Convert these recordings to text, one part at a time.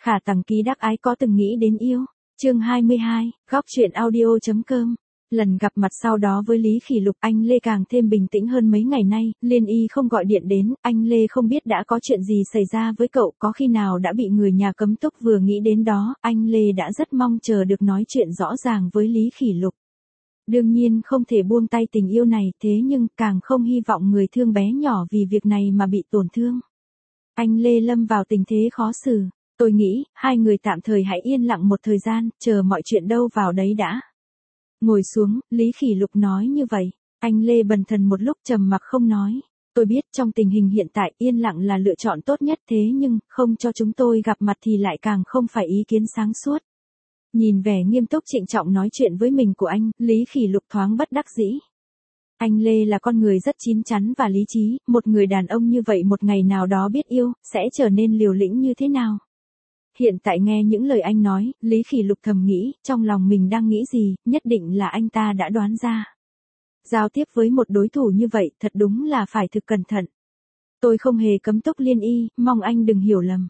Khả Tằng Ký Đắc Ái có từng nghĩ đến yêu. Chương 22, góc truyện audio.com. Lần gặp mặt sau đó với Lý Khỉ Lục, anh Lê càng thêm bình tĩnh hơn mấy ngày nay. Liên Y không gọi điện đến, anh Lê không biết đã có chuyện gì xảy ra với cậu, có khi nào đã bị người nhà cấm túc. Vừa nghĩ đến đó, anh Lê đã rất mong chờ được nói chuyện rõ ràng với Lý Khỉ Lục. Đương nhiên không thể buông tay tình yêu này, thế nhưng càng không hy vọng người thương bé nhỏ vì việc này mà bị tổn thương. Anh Lê lâm vào tình thế khó xử. Tôi nghĩ, hai người tạm thời hãy yên lặng một thời gian, chờ mọi chuyện đâu vào đấy đã. Ngồi xuống, Lý Khỉ Lục nói như vậy. Anh Lê bần thần một lúc trầm mặc không nói. Tôi biết trong tình hình hiện tại yên lặng là lựa chọn tốt nhất, thế nhưng, không cho chúng tôi gặp mặt thì lại càng không phải ý kiến sáng suốt. Nhìn vẻ nghiêm túc trịnh trọng nói chuyện với mình của anh, Lý Khỉ Lục thoáng bất đắc dĩ. Anh Lê là con người rất chín chắn và lý trí, một người đàn ông như vậy một ngày nào đó biết yêu, sẽ trở nên liều lĩnh như thế nào? Hiện tại nghe những lời anh nói, Lý Khỉ Lục thầm nghĩ, trong lòng mình đang nghĩ gì, nhất định là anh ta đã đoán ra. Giao tiếp với một đối thủ như vậy, thật đúng là phải thực cẩn thận. Tôi không hề cấm túc Liên Y, mong anh đừng hiểu lầm.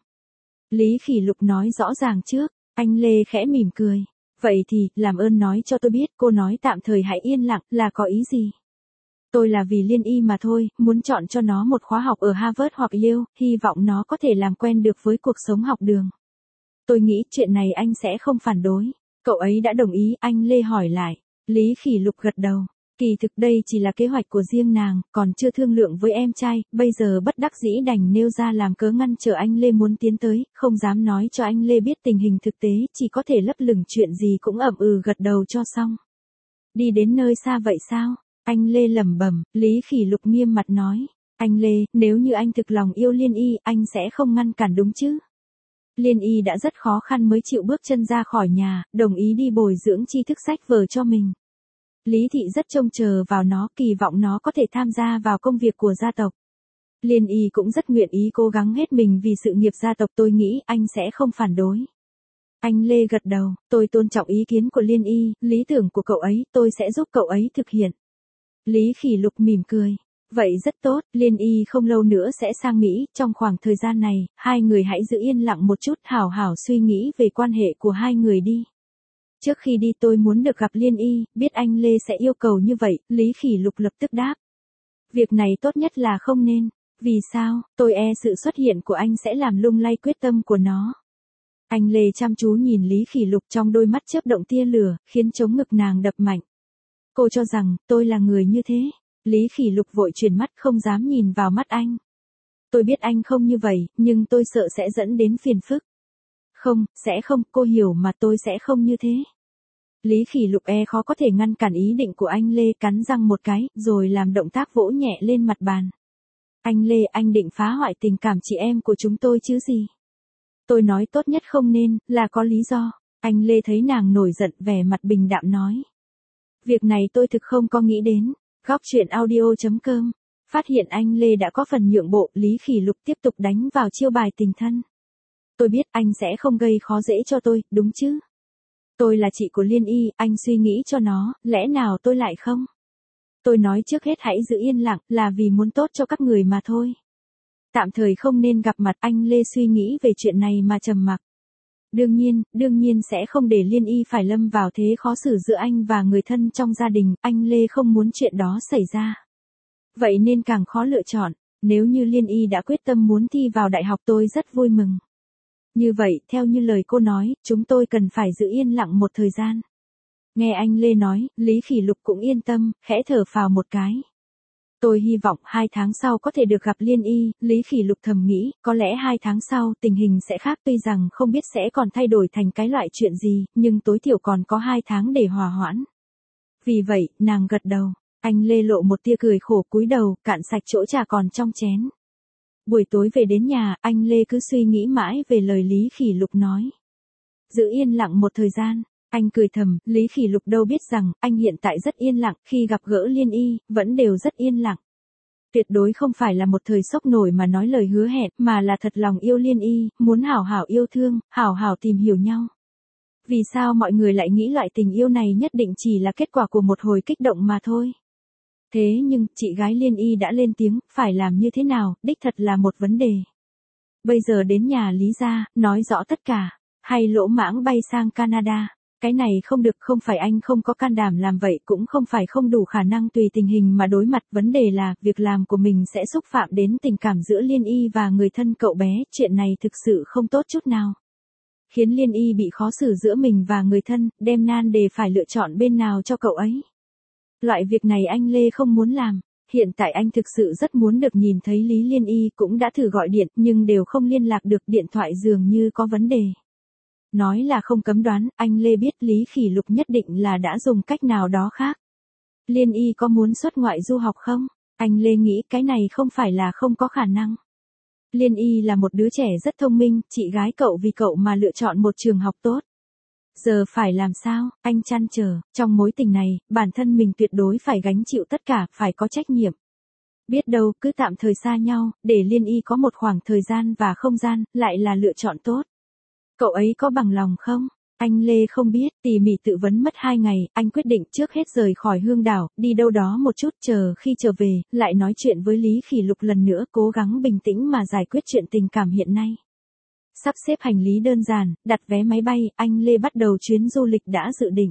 Lý Khỉ Lục nói rõ ràng trước, anh Lê khẽ mỉm cười. Vậy thì, làm ơn nói cho tôi biết, cô nói tạm thời hãy yên lặng, là có ý gì? Tôi là vì Liên Y mà thôi, muốn chọn cho nó một khóa học ở Harvard hoặc Yale, hy vọng nó có thể làm quen được với cuộc sống học đường. Tôi nghĩ chuyện này anh sẽ không phản đối. Cậu ấy đã đồng ý, anh Lê hỏi lại. Lý Khỉ Lục gật đầu. Kỳ thực đây chỉ là kế hoạch của riêng nàng, còn chưa thương lượng với em trai, bây giờ bất đắc dĩ đành nêu ra làm cớ ngăn trở anh Lê muốn tiến tới, không dám nói cho anh Lê biết tình hình thực tế, chỉ có thể lấp lửng chuyện gì cũng ậm gật đầu cho xong. Đi đến nơi xa vậy sao? Anh Lê lẩm bẩm. Lý Khỉ Lục nghiêm mặt nói. Anh Lê, nếu như anh thực lòng yêu Liên Y, anh sẽ không ngăn cản đúng chứ? Liên Y đã rất khó khăn mới chịu bước chân ra khỏi nhà, đồng ý đi bồi dưỡng tri thức sách vở cho mình. Lý Thị rất trông chờ vào nó, kỳ vọng nó có thể tham gia vào công việc của gia tộc. Liên Y cũng rất nguyện ý cố gắng hết mình vì sự nghiệp gia tộc, tôi nghĩ anh sẽ không phản đối. Anh Lê gật đầu, tôi tôn trọng ý kiến của Liên Y, lý tưởng của cậu ấy, tôi sẽ giúp cậu ấy thực hiện. Lý Khỉ Lục mỉm cười. Vậy rất tốt, Liên Y không lâu nữa sẽ sang Mỹ, trong khoảng thời gian này, hai người hãy giữ yên lặng một chút, hảo hảo suy nghĩ về quan hệ của hai người đi. Trước khi đi tôi muốn được gặp Liên Y, biết anh Lê sẽ yêu cầu như vậy, Lý Khỉ Lục lập tức đáp. Việc này tốt nhất là không nên. Vì sao? Tôi e sự xuất hiện của anh sẽ làm lung lay quyết tâm của nó. Anh Lê chăm chú nhìn Lý Khỉ Lục, trong đôi mắt chớp động tia lửa, khiến trống ngực nàng đập mạnh. Cô cho rằng, tôi là người như thế. Lý Khỉ Lục vội chuyển mắt, không dám nhìn vào mắt anh. Tôi biết anh không như vậy, nhưng tôi sợ sẽ dẫn đến phiền phức. Không, sẽ không, cô hiểu mà, tôi sẽ không như thế. Lý Khỉ Lục khó có thể ngăn cản ý định của anh Lê, cắn răng một cái, rồi làm động tác vỗ nhẹ lên mặt bàn. Anh Lê, anh định phá hoại tình cảm chị em của chúng tôi chứ gì? Tôi nói tốt nhất không nên, là có lý do. Anh Lê thấy nàng nổi giận, vẻ mặt bình đạm nói. Việc này tôi thực không có nghĩ đến. Góc truyện audio.com. Phát hiện anh Lê đã có phần nhượng bộ, Lý Khỉ Lục tiếp tục đánh vào chiêu bài tình thân. Tôi biết anh sẽ không gây khó dễ cho tôi, đúng chứ? Tôi là chị của Liên Y, anh suy nghĩ cho nó, lẽ nào tôi lại không? Tôi nói trước hết hãy giữ yên lặng, là vì muốn tốt cho các người mà thôi. Tạm thời không nên gặp mặt, anh Lê suy nghĩ về chuyện này mà trầm mặc. Đương nhiên sẽ không để Liên Y phải lâm vào thế khó xử giữa anh và người thân trong gia đình, anh Lê không muốn chuyện đó xảy ra. Vậy nên càng khó lựa chọn, nếu như Liên Y đã quyết tâm muốn thi vào đại học tôi rất vui mừng. Như vậy, theo như lời cô nói, chúng tôi cần phải giữ yên lặng một thời gian. Nghe anh Lê nói, Lý Khỉ Lục cũng yên tâm, khẽ thở phào một cái. Tôi hy vọng 2 tháng sau có thể được gặp Liên Y, Lý Khỉ Lục thầm nghĩ, có lẽ 2 tháng sau tình hình sẽ khác, tuy rằng không biết sẽ còn thay đổi thành cái loại chuyện gì, nhưng tối thiểu còn có 2 tháng để hòa hoãn. Vì vậy, nàng gật đầu, anh Lê lộ một tia cười khổ, cúi đầu, cạn sạch chỗ trà còn trong chén. Buổi tối về đến nhà, anh Lê cứ suy nghĩ mãi về lời Lý Khỉ Lục nói. Giữ yên lặng một thời gian. Anh cười thầm, Lý Khỉ Lục đâu biết rằng, anh hiện tại rất yên lặng, khi gặp gỡ Liên Y, vẫn đều rất yên lặng. Tuyệt đối không phải là một thời sốc nổi mà nói lời hứa hẹn, mà là thật lòng yêu Liên Y, muốn hảo hảo yêu thương, hảo hảo tìm hiểu nhau. Vì sao mọi người lại nghĩ loại tình yêu này nhất định chỉ là kết quả của một hồi kích động mà thôi? Thế nhưng, chị gái Liên Y đã lên tiếng, phải làm như thế nào, đích thật là một vấn đề. Bây giờ đến nhà Lý gia, nói rõ tất cả, hay lỗ mãng bay sang Canada. Cái này không được, không phải anh không có can đảm làm vậy, cũng không phải không đủ khả năng tùy tình hình mà đối mặt, vấn đề là, việc làm của mình sẽ xúc phạm đến tình cảm giữa Liên Y và người thân cậu bé, chuyện này thực sự không tốt chút nào. Khiến Liên Y bị khó xử giữa mình và người thân, đem nan đề phải lựa chọn bên nào cho cậu ấy. Loại việc này anh Lê không muốn làm. Hiện tại anh thực sự rất muốn được nhìn thấy Lý Liên Y, cũng đã thử gọi điện nhưng đều không liên lạc được, điện thoại dường như có vấn đề. Nói là không cấm đoán, anh Lê biết Lý Khỉ Lục nhất định là đã dùng cách nào đó khác. Liên Y có muốn xuất ngoại du học không? Anh Lê nghĩ cái này không phải là không có khả năng. Liên Y là một đứa trẻ rất thông minh, chị gái cậu vì cậu mà lựa chọn một trường học tốt. Giờ phải làm sao? Anh trăn trở, trong mối tình này, bản thân mình tuyệt đối phải gánh chịu tất cả, phải có trách nhiệm. Biết đâu, cứ tạm thời xa nhau, để Liên Y có một khoảng thời gian và không gian, lại là lựa chọn tốt. Cậu ấy có bằng lòng không? Anh Lê không biết, tỉ mỉ tự vấn mất 2 ngày, anh quyết định trước hết rời khỏi Hương Đảo, đi đâu đó một chút, chờ khi trở về, lại nói chuyện với Lý Khỉ Lục lần nữa, cố gắng bình tĩnh mà giải quyết chuyện tình cảm hiện nay. Sắp xếp hành lý đơn giản, đặt vé máy bay, anh Lê bắt đầu chuyến du lịch đã dự định.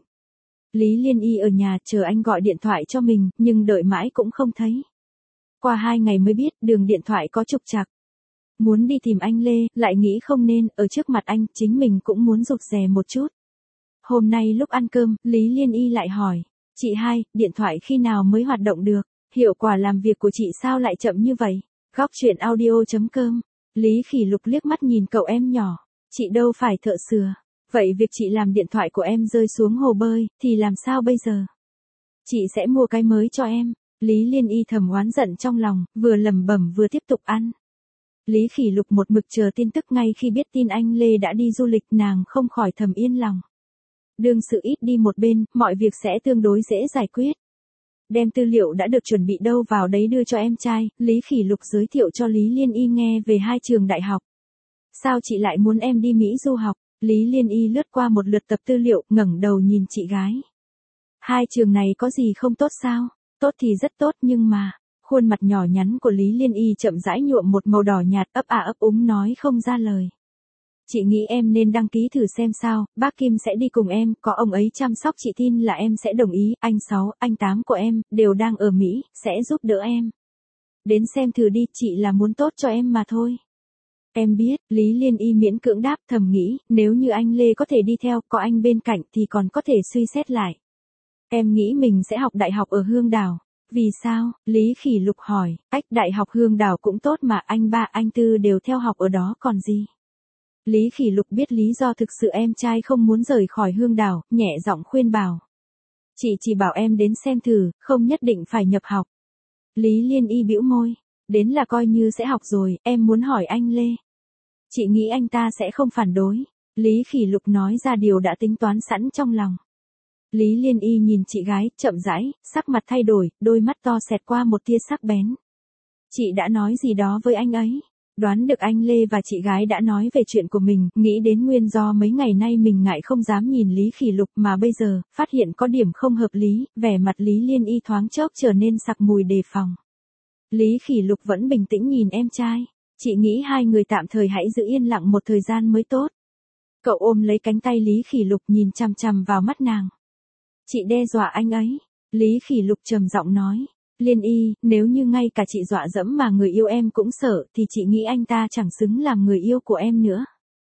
Lý Liên Y ở nhà chờ anh gọi điện thoại cho mình, nhưng đợi mãi cũng không thấy. Qua 2 ngày mới biết đường điện thoại có trục trặc. Muốn đi tìm anh Lê, lại nghĩ không nên, ở trước mặt anh, chính mình cũng muốn rụt rè một chút. Hôm nay lúc ăn cơm, Lý Liên Y lại hỏi, chị hai, điện thoại khi nào mới hoạt động được? Hiệu quả làm việc của chị sao lại chậm như vậy? Góc chuyện audio.com. Lý Khỉ Lục liếc mắt nhìn cậu em nhỏ, chị đâu phải thợ sửa. Vậy việc chị làm điện thoại của em rơi xuống hồ bơi, thì làm sao bây giờ? Chị sẽ mua cái mới cho em. Lý Liên Y thầm oán giận trong lòng, vừa lẩm bẩm vừa tiếp tục ăn. Lý Khỉ Lục một mực chờ tin tức, ngay khi biết tin anh Lê đã đi du lịch, nàng không khỏi thầm yên lòng. Đương sự ít đi một bên, mọi việc sẽ tương đối dễ giải quyết. Đem tư liệu đã được chuẩn bị đâu vào đấy đưa cho em trai, Lý Khỉ Lục giới thiệu cho Lý Liên Y nghe về 2 trường đại học. Sao chị lại muốn em đi Mỹ du học? Lý Liên Y lướt qua một lượt tập tư liệu, ngẩng đầu nhìn chị gái. 2 trường này có gì không tốt sao? Tốt thì rất tốt nhưng mà... Khuôn mặt nhỏ nhắn của Lý Liên Y chậm rãi nhuộm một màu đỏ nhạt, ấp ấp úng nói không ra lời. Chị nghĩ em nên đăng ký thử xem sao, bác Kim sẽ đi cùng em, có ông ấy chăm sóc chị tin là em sẽ đồng ý, anh 6, anh 8 của em, đều đang ở Mỹ, sẽ giúp đỡ em. Đến xem thử đi, chị là muốn tốt cho em mà thôi. Em biết, Lý Liên Y miễn cưỡng đáp, thầm nghĩ, nếu như anh Lê có thể đi theo, có anh bên cạnh thì còn có thể suy xét lại. Em nghĩ mình sẽ học đại học ở Hương Đảo. Vì sao? Lý Khỉ Lục hỏi, đại học Hương Đảo cũng tốt mà, anh ba anh tư đều theo học ở đó còn gì. Lý Khỉ Lục biết lý do thực sự em trai không muốn rời khỏi Hương Đảo, nhẹ giọng khuyên bảo. Chị chỉ bảo em đến xem thử, không nhất định phải nhập học. Lý Liên Y bĩu môi, đến là coi như sẽ học rồi, em muốn hỏi anh Lê. Chị nghĩ anh ta sẽ không phản đối. Lý Khỉ Lục nói ra điều đã tính toán sẵn trong lòng. Lý Liên Y nhìn chị gái, chậm rãi, sắc mặt thay đổi, đôi mắt to xẹt qua một tia sắc bén. Chị đã nói gì đó với anh ấy? Đoán được anh Lê và chị gái đã nói về chuyện của mình, nghĩ đến nguyên do mấy ngày nay mình ngại không dám nhìn Lý Khỉ Lục mà bây giờ, phát hiện có điểm không hợp lý, vẻ mặt Lý Liên Y thoáng chốc trở nên sặc mùi đề phòng. Lý Khỉ Lục vẫn bình tĩnh nhìn em trai. Chị nghĩ 2 người tạm thời hãy giữ yên lặng một thời gian mới tốt. Cậu ôm lấy cánh tay Lý Khỉ Lục nhìn chằm chằm vào mắt nàng. Chị đe dọa anh ấy. Lý Khỉ Lục trầm giọng nói. Liên Y, nếu như ngay cả chị dọa dẫm mà người yêu em cũng sợ, thì chị nghĩ anh ta chẳng xứng làm người yêu của em nữa.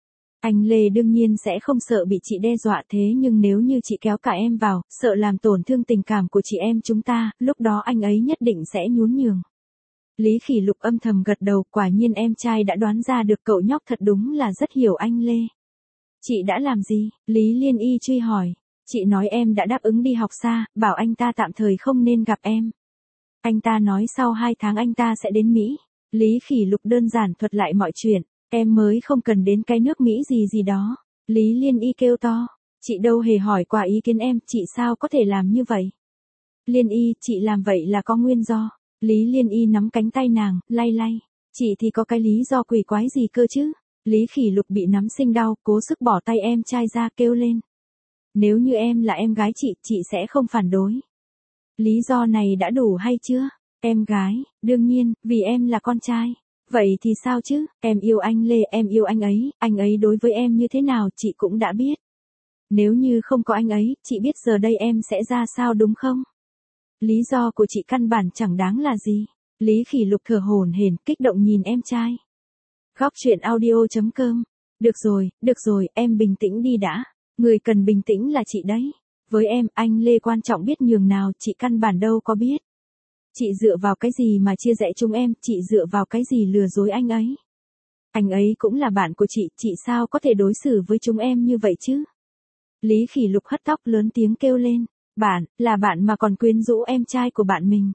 Anh Lê đương nhiên sẽ không sợ bị chị đe dọa, thế nhưng nếu như chị kéo cả em vào, sợ làm tổn thương tình cảm của chị em chúng ta, lúc đó anh ấy nhất định sẽ nhún nhường. Lý Khỉ Lục âm thầm gật đầu, quả nhiên em trai đã đoán ra được, cậu nhóc thật đúng là rất hiểu anh Lê. Chị đã làm gì? Lý Liên Y truy hỏi. Chị nói em đã đáp ứng đi học xa, bảo anh ta tạm thời không nên gặp em. Anh ta nói sau 2 tháng anh ta sẽ đến Mỹ. Lý Khỉ Lục đơn giản thuật lại mọi chuyện. Em mới không cần đến cái nước Mỹ gì gì đó. Lý Liên Y kêu to. Chị đâu hề hỏi qua ý kiến em, chị sao có thể làm như vậy? Liên Y, chị làm vậy là có nguyên do. Lý Liên Y nắm cánh tay nàng, lay lay. Chị thì có cái lý do quỷ quái gì cơ chứ? Lý Khỉ Lục bị nắm sinh đau, cố sức bỏ tay em trai ra, kêu lên. Nếu như em là em gái chị sẽ không phản đối. Lý do này đã đủ hay chưa? Em gái, đương nhiên, vì em là con trai. Vậy thì sao chứ, em yêu anh Lê, em yêu anh ấy đối với em như thế nào chị cũng đã biết. Nếu như không có anh ấy, chị biết giờ đây em sẽ ra sao đúng không? Lý do của chị căn bản chẳng đáng là gì. Lý Khỉ Lục thở hổn hển, kích động nhìn em trai. Góc truyện audio.com. Được rồi, em bình tĩnh đi đã. Người cần bình tĩnh là chị đấy. Với em, anh Lê quan trọng biết nhường nào, chị căn bản đâu có biết. Chị dựa vào cái gì mà chia rẽ chúng em, chị dựa vào cái gì lừa dối anh ấy. Anh ấy cũng là bạn của chị sao có thể đối xử với chúng em như vậy chứ? Lý Khỉ Lục hất tóc lớn tiếng kêu lên. Bạn, là bạn mà còn quyến rũ em trai của bạn mình.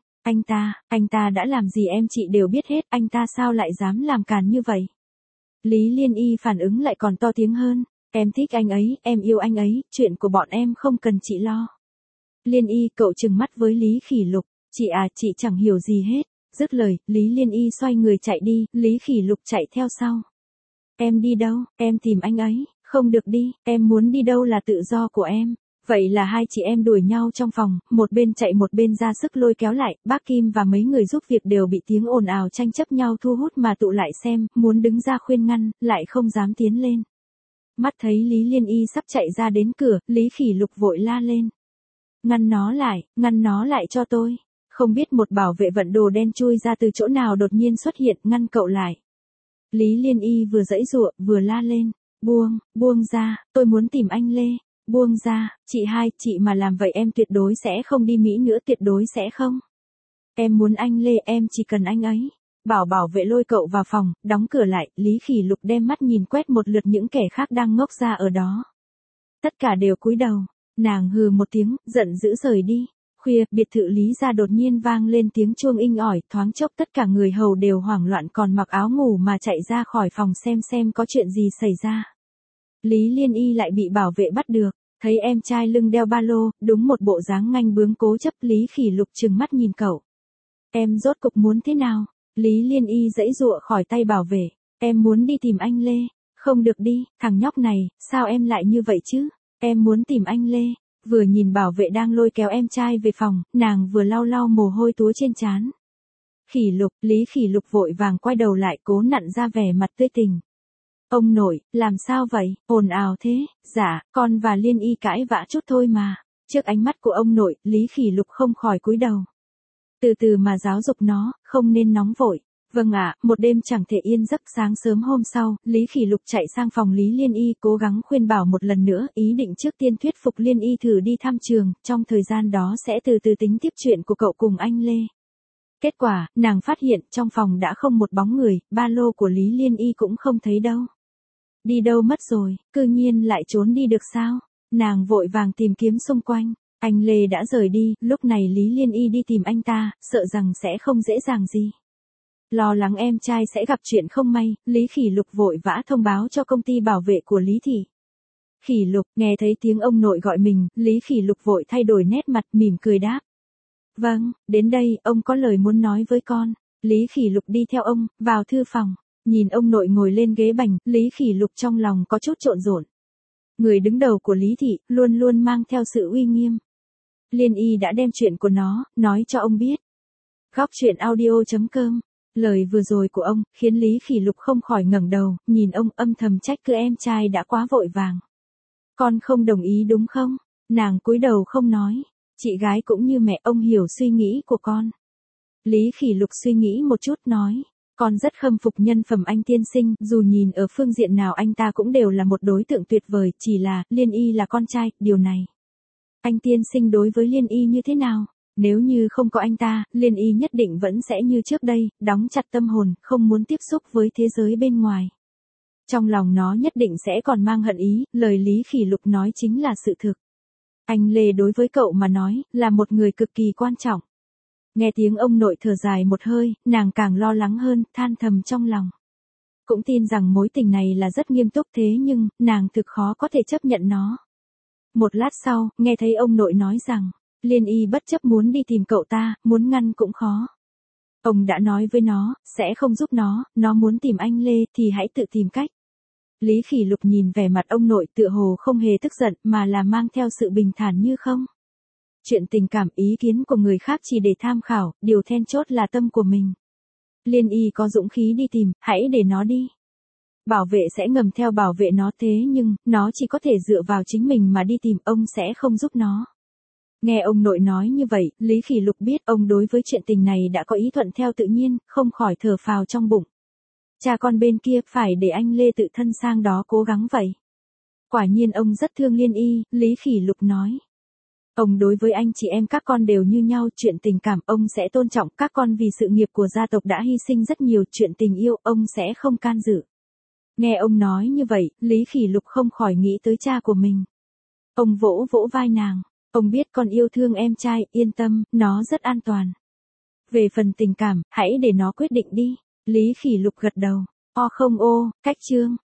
Anh ta đã làm gì em chị đều biết hết, anh ta sao lại dám làm càn như vậy? Lý Liên Y phản ứng lại còn to tiếng hơn. Em thích anh ấy, em yêu anh ấy, chuyện của bọn em không cần chị lo. Liên Y cậu trừng mắt với Lý Khỉ Lục. Chị chẳng hiểu gì hết. Dứt lời, Lý Liên Y xoay người chạy đi, Lý Khỉ Lục chạy theo sau. Em đi đâu, em tìm anh ấy, không được đi, em muốn đi đâu là tự do của em. Vậy là hai chị em đuổi nhau trong phòng, một bên chạy một bên ra sức lôi kéo lại, bác Kim và mấy người giúp việc đều bị tiếng ồn ào tranh chấp nhau thu hút mà tụ lại xem, muốn đứng ra khuyên ngăn, lại không dám tiến lên. Mắt thấy Lý Liên Y sắp chạy ra đến cửa, Lý Khỉ Lục vội la lên. Ngăn nó lại cho tôi. Không biết một bảo vệ vận đồ đen chui ra từ chỗ nào đột nhiên xuất hiện, ngăn cậu lại. Lý Liên Y vừa giãy giụa, vừa la lên. Buông ra, tôi muốn tìm anh Lê. Buông ra, chị mà làm vậy em tuyệt đối sẽ không đi Mỹ nữa, tuyệt đối sẽ không. Em muốn anh Lê, em chỉ cần anh ấy. Bảo vệ lôi cậu vào phòng, đóng cửa lại, Lý Khỉ Lục đem mắt nhìn quét một lượt những kẻ khác đang ngốc ra ở đó. Tất cả đều cúi đầu, nàng hừ một tiếng, giận dữ rời đi. Khuya, biệt thự Lý gia đột nhiên vang lên tiếng chuông inh ỏi, thoáng chốc tất cả người hầu đều hoảng loạn còn mặc áo ngủ mà chạy ra khỏi phòng xem có chuyện gì xảy ra. Lý Liên Y lại bị bảo vệ bắt được, thấy em trai lưng đeo ba lô, đúng một bộ dáng nganh bướng cố chấp. Lý Khỉ Lục trừng mắt nhìn cậu. Em rốt cục muốn thế nào? Lý Liên Y giãy giụa khỏi tay bảo vệ. Em muốn đi tìm anh Lê. Không được đi, thằng nhóc này, sao em lại như vậy chứ? Em muốn tìm anh Lê. Vừa nhìn bảo vệ đang lôi kéo em trai về phòng, nàng vừa lau mồ hôi túa trên trán. Khỉ Lục, Lý Khỉ Lục vội vàng quay đầu lại cố nặn ra vẻ mặt tươi tỉnh. Ông nội, làm sao vậy, ồn ào thế? Dạ, con và Liên Y cãi vã chút thôi mà. Trước ánh mắt của ông nội, Lý Khỉ Lục không khỏi cúi đầu. Từ từ mà giáo dục nó, không nên nóng vội. Vâng ạ, một đêm chẳng thể yên giấc. Sáng sớm hôm sau, Lý Khỉ Lục chạy sang phòng Lý Liên Y cố gắng khuyên bảo một lần nữa, ý định trước tiên thuyết phục Liên Y thử đi thăm trường, trong thời gian đó sẽ từ từ tính tiếp chuyện của cậu cùng anh Lê. Kết quả, nàng phát hiện trong phòng đã không một bóng người, ba lô của Lý Liên Y cũng không thấy đâu. Đi đâu mất rồi, cư nhiên lại trốn đi được sao? Nàng vội vàng tìm kiếm xung quanh. Anh Lê đã rời đi, lúc này Lý Liên Y đi tìm anh ta, sợ rằng sẽ không dễ dàng gì. Lo lắng em trai sẽ gặp chuyện không may, Lý Khỉ Lục vội vã thông báo cho công ty bảo vệ của Lý Thị. Khỉ Lục, nghe thấy tiếng ông nội gọi mình, Lý Khỉ Lục vội thay đổi nét mặt mỉm cười đáp. Vâng, đến đây, ông có lời muốn nói với con. Lý Khỉ Lục đi theo ông, vào thư phòng. Nhìn ông nội ngồi lên ghế bành, Lý Khỉ Lục trong lòng có chút trộn rộn. Người đứng đầu của Lý Thị, luôn luôn mang theo sự uy nghiêm. Liên Y đã đem chuyện của nó, nói cho ông biết. Góc truyện audio.com. Lời vừa rồi của ông, khiến Lý Khỉ Lục không khỏi ngẩng đầu, nhìn ông âm thầm trách cứ em trai đã quá vội vàng. Con không đồng ý đúng không? Nàng cúi đầu không nói. Chị gái cũng như mẹ, ông hiểu suy nghĩ của con. Lý Khỉ Lục suy nghĩ một chút nói. Con rất khâm phục nhân phẩm anh tiên sinh, dù nhìn ở phương diện nào anh ta cũng đều là một đối tượng tuyệt vời, chỉ là, Liên Y là con trai, điều này. Anh tiên sinh đối với Liên Y như thế nào? Nếu như không có anh ta, Liên Y nhất định vẫn sẽ như trước đây, đóng chặt tâm hồn, không muốn tiếp xúc với thế giới bên ngoài. Trong lòng nó nhất định sẽ còn mang hận ý, lời Lý Khỉ Lục nói chính là sự thực. Anh Lê đối với cậu mà nói, là một người cực kỳ quan trọng. Nghe tiếng ông nội thở dài một hơi, nàng càng lo lắng hơn, than thầm trong lòng. Cũng tin rằng mối tình này là rất nghiêm túc thế nhưng, nàng thực khó có thể chấp nhận nó. Một lát sau, nghe thấy ông nội nói rằng, Liên Y bất chấp muốn đi tìm cậu ta, muốn ngăn cũng khó. Ông đã nói với nó, sẽ không giúp nó muốn tìm anh Lê thì hãy tự tìm cách. Lý Khỉ Lục nhìn vẻ mặt ông nội tựa hồ không hề tức giận mà là mang theo sự bình thản như không. Chuyện tình cảm ý kiến của người khác chỉ để tham khảo, điều then chốt là tâm của mình. Liên Y có dũng khí đi tìm, hãy để nó đi. Bảo vệ sẽ ngầm theo bảo vệ nó, thế nhưng, nó chỉ có thể dựa vào chính mình mà đi tìm, ông sẽ không giúp nó. Nghe ông nội nói như vậy, Lý Khỉ Lục biết ông đối với chuyện tình này đã có ý thuận theo tự nhiên, không khỏi thở phào trong bụng. Cha con bên kia phải để anh Lê tự thân sang đó cố gắng vậy. Quả nhiên ông rất thương Liên Y, Lý Khỉ Lục nói. Ông đối với anh chị em các con đều như nhau, chuyện tình cảm ông sẽ tôn trọng, các con vì sự nghiệp của gia tộc đã hy sinh rất nhiều, chuyện tình yêu ông sẽ không can dự. Nghe ông nói như vậy, Lý Khỉ Lục không khỏi nghĩ tới cha của mình. Ông vỗ vỗ vai nàng, ông biết con yêu thương em trai, yên tâm, nó rất an toàn. Về phần tình cảm, hãy để nó quyết định đi. Lý Khỉ Lục gật đầu. Cách chương.